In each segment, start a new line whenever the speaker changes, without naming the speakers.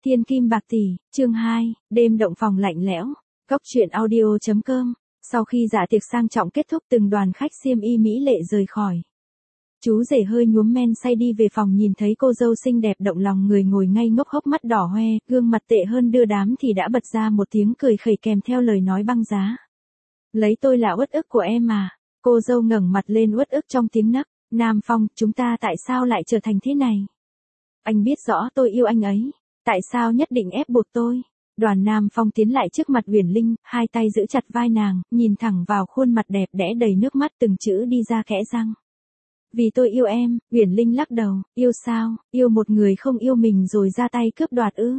Thiên kim bạc tỷ, chương 2, đêm động phòng lạnh lẽo. Cóc truyện audio.com. Sau khi dạ tiệc sang trọng kết thúc, từng đoàn khách xiêm y mỹ lệ rời khỏi. Chú rể hơi nhuốm men say đi về phòng, nhìn thấy cô dâu xinh đẹp động lòng người ngồi ngây ngốc, hốc mắt đỏ hoe, gương mặt tệ hơn đưa đám thì đã bật ra một tiếng cười khẩy kèm theo lời nói băng giá. Lấy tôi là uất ức của em mà. Cô dâu ngẩng mặt lên uất ức trong tiếng nấc. Nam Phong, chúng ta tại sao lại trở thành thế này? Anh biết rõ tôi yêu anh ấy. Tại sao nhất định ép buộc tôi? Đoàn Nam Phong tiến lại trước mặt Uyển Linh, hai tay giữ chặt vai nàng, nhìn thẳng vào khuôn mặt đẹp đẽ đầy nước mắt, từng chữ đi ra kẽ răng. Vì tôi yêu em. Uyển Linh lắc đầu. Yêu sao? Yêu một người không yêu mình rồi ra tay cướp đoạt ư?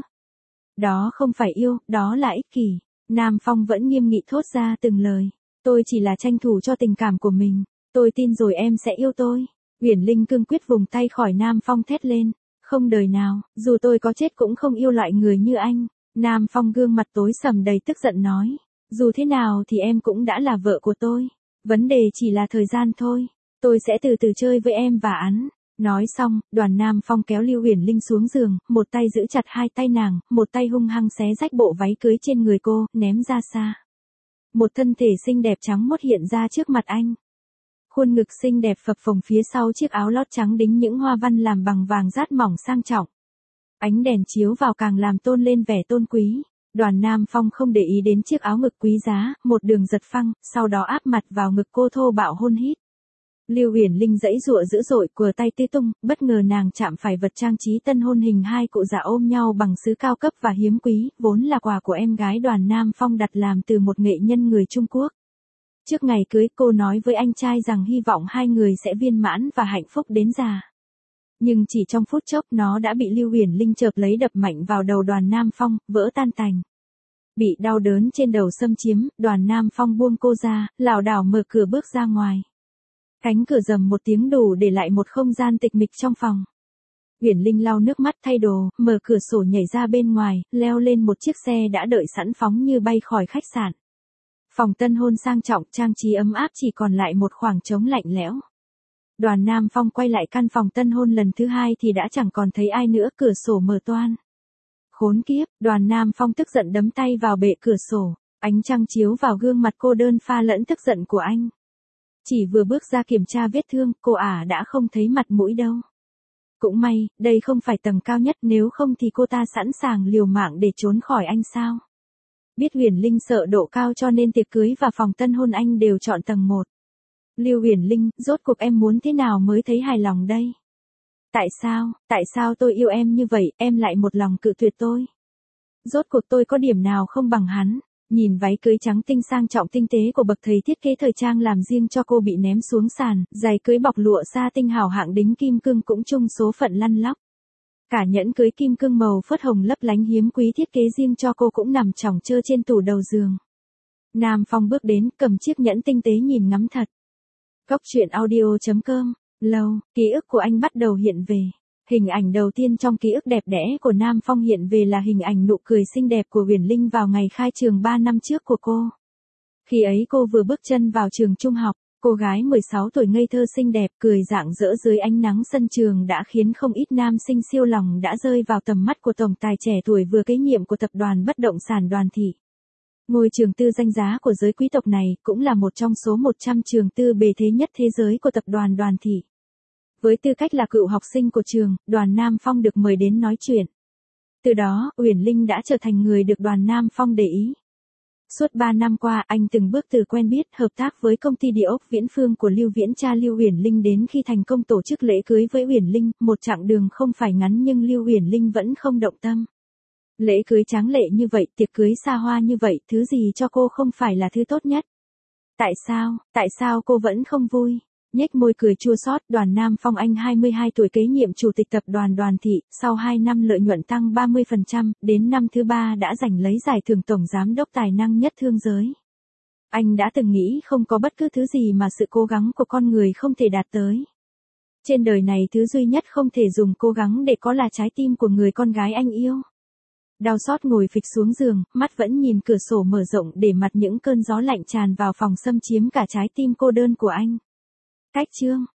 Đó không phải yêu, đó là ích kỷ. Nam Phong vẫn nghiêm nghị thốt ra từng lời. Tôi chỉ là tranh thủ cho tình cảm của mình. Tôi tin rồi em sẽ yêu tôi. Uyển Linh cương quyết vùng tay khỏi Nam Phong, thét lên. Không đời nào, dù tôi có chết cũng không yêu loại người như anh. Nam Phong gương mặt tối sầm đầy tức giận nói. Dù thế nào thì em cũng đã là vợ của tôi. Vấn đề chỉ là thời gian thôi. Tôi sẽ từ từ chơi với em và hắn. Nói xong, Đoàn Nam Phong kéo Lưu Uyển Linh xuống giường, một tay giữ chặt hai tay nàng, một tay hung hăng xé rách bộ váy cưới trên người cô, ném ra xa. Một thân thể xinh đẹp trắng mốt hiện ra trước mặt anh. Khuôn ngực xinh đẹp phập phồng phía sau chiếc áo lót trắng đính những hoa văn làm bằng vàng rát mỏng sang trọng. Ánh đèn chiếu vào càng làm tôn lên vẻ tôn quý. Đoàn Nam Phong không để ý đến chiếc áo ngực quý giá, một đường giật phăng, sau đó áp mặt vào ngực cô thô bạo hôn hít. Lưu Uyển Linh giãy giụa dữ dội, quờ tay tê tung, bất ngờ nàng chạm phải vật trang trí tân hôn hình hai cụ già ôm nhau bằng sứ cao cấp và hiếm quý, vốn là quà của em gái Đoàn Nam Phong đặt làm từ một nghệ nhân người Trung Quốc. Trước ngày cưới, cô nói với anh trai rằng hy vọng hai người sẽ viên mãn và hạnh phúc đến già. Nhưng chỉ trong phút chốc nó đã bị Lưu Uyển Linh chộp lấy đập mạnh vào đầu Đoàn Nam Phong, vỡ tan tành. Bị đau đớn trên đầu xâm chiếm, Đoàn Nam Phong buông cô ra, lảo đảo mở cửa bước ra ngoài. Cánh cửa rầm một tiếng đủ để lại một không gian tịch mịch trong phòng. Uyển Linh lau nước mắt thay đồ, mở cửa sổ nhảy ra bên ngoài, leo lên một chiếc xe đã đợi sẵn phóng như bay khỏi khách sạn. Phòng tân hôn sang trọng, trang trí ấm áp, chỉ còn lại một khoảng trống lạnh lẽo. Đoàn Nam Phong quay lại căn phòng tân hôn lần thứ hai thì đã chẳng còn thấy ai nữa, cửa sổ mở toang. Khốn kiếp, Đoàn Nam Phong tức giận đấm tay vào bệ cửa sổ, ánh trăng chiếu vào gương mặt cô đơn pha lẫn tức giận của anh. Chỉ vừa bước ra kiểm tra vết thương, cô đã không thấy mặt mũi đâu. Cũng may, đây không phải tầng cao nhất, nếu không thì cô ta sẵn sàng liều mạng để trốn khỏi anh sao. Biết Uyển Linh sợ độ cao cho nên tiệc cưới và phòng tân hôn anh đều chọn tầng 1. Lưu Uyển Linh, rốt cuộc em muốn thế nào mới thấy hài lòng đây? Tại sao tôi yêu em như vậy, em lại một lòng cự tuyệt tôi? Rốt cuộc tôi có điểm nào không bằng hắn? Nhìn váy cưới trắng tinh sang trọng tinh tế của bậc thầy thiết kế thời trang làm riêng cho cô bị ném xuống sàn, giày cưới bọc lụa sa tinh hào hạng đính kim cương cũng chung số phận lăn lóc. Cả nhẫn cưới kim cương màu phớt hồng lấp lánh hiếm quý thiết kế riêng cho cô cũng nằm chỏng chơ trên tủ đầu giường. Nam Phong bước đến, cầm chiếc nhẫn tinh tế nhìn ngắm thật. Cóc truyện audio.com. Lâu, ký ức của anh bắt đầu hiện về. Hình ảnh đầu tiên trong ký ức đẹp đẽ của Nam Phong hiện về là hình ảnh nụ cười xinh đẹp của Uyển Linh vào ngày khai trường 3 năm trước của cô. Khi ấy cô vừa bước chân vào trường trung học, cô gái 16 tuổi ngây thơ xinh đẹp, cười rạng rỡ dưới ánh nắng sân trường đã khiến không ít nam sinh siêu lòng đã rơi vào tầm mắt của tổng tài trẻ tuổi vừa kế nhiệm của tập đoàn bất động sản Đoàn Thị. Ngôi trường tư danh giá của giới quý tộc này cũng là một trong số 100 trường tư bề thế nhất thế giới của tập đoàn Đoàn Thị. Với tư cách là cựu học sinh của trường, Đoàn Nam Phong được mời đến nói chuyện. Từ đó, Uyển Linh đã trở thành người được Đoàn Nam Phong để ý. Suốt 3 năm qua, anh từng bước từ quen biết, hợp tác với công ty địa ốc Viễn Phương của Lưu Viễn cha Lưu Uyển Linh đến khi thành công tổ chức lễ cưới với Uyển Linh, một chặng đường không phải ngắn nhưng Lưu Uyển Linh vẫn không động tâm. Lễ cưới tráng lệ như vậy, tiệc cưới xa hoa như vậy, thứ gì cho cô không phải là thứ tốt nhất? Tại sao cô vẫn không vui? Nhếch môi cười chua xót, Đoàn Nam Phong anh 22 tuổi kế nhiệm chủ tịch tập đoàn Đoàn Thị, sau 2 năm lợi nhuận tăng 30%, đến năm thứ 3 đã giành lấy giải thưởng tổng giám đốc tài năng nhất thương giới. Anh đã từng nghĩ không có bất cứ thứ gì mà sự cố gắng của con người không thể đạt tới. Trên đời này thứ duy nhất không thể dùng cố gắng để có là trái tim của người con gái anh yêu. Đau xót ngồi phịch xuống giường, mắt vẫn nhìn cửa sổ mở rộng để mặt những cơn gió lạnh tràn vào phòng xâm chiếm cả trái tim cô đơn của anh. Cách chương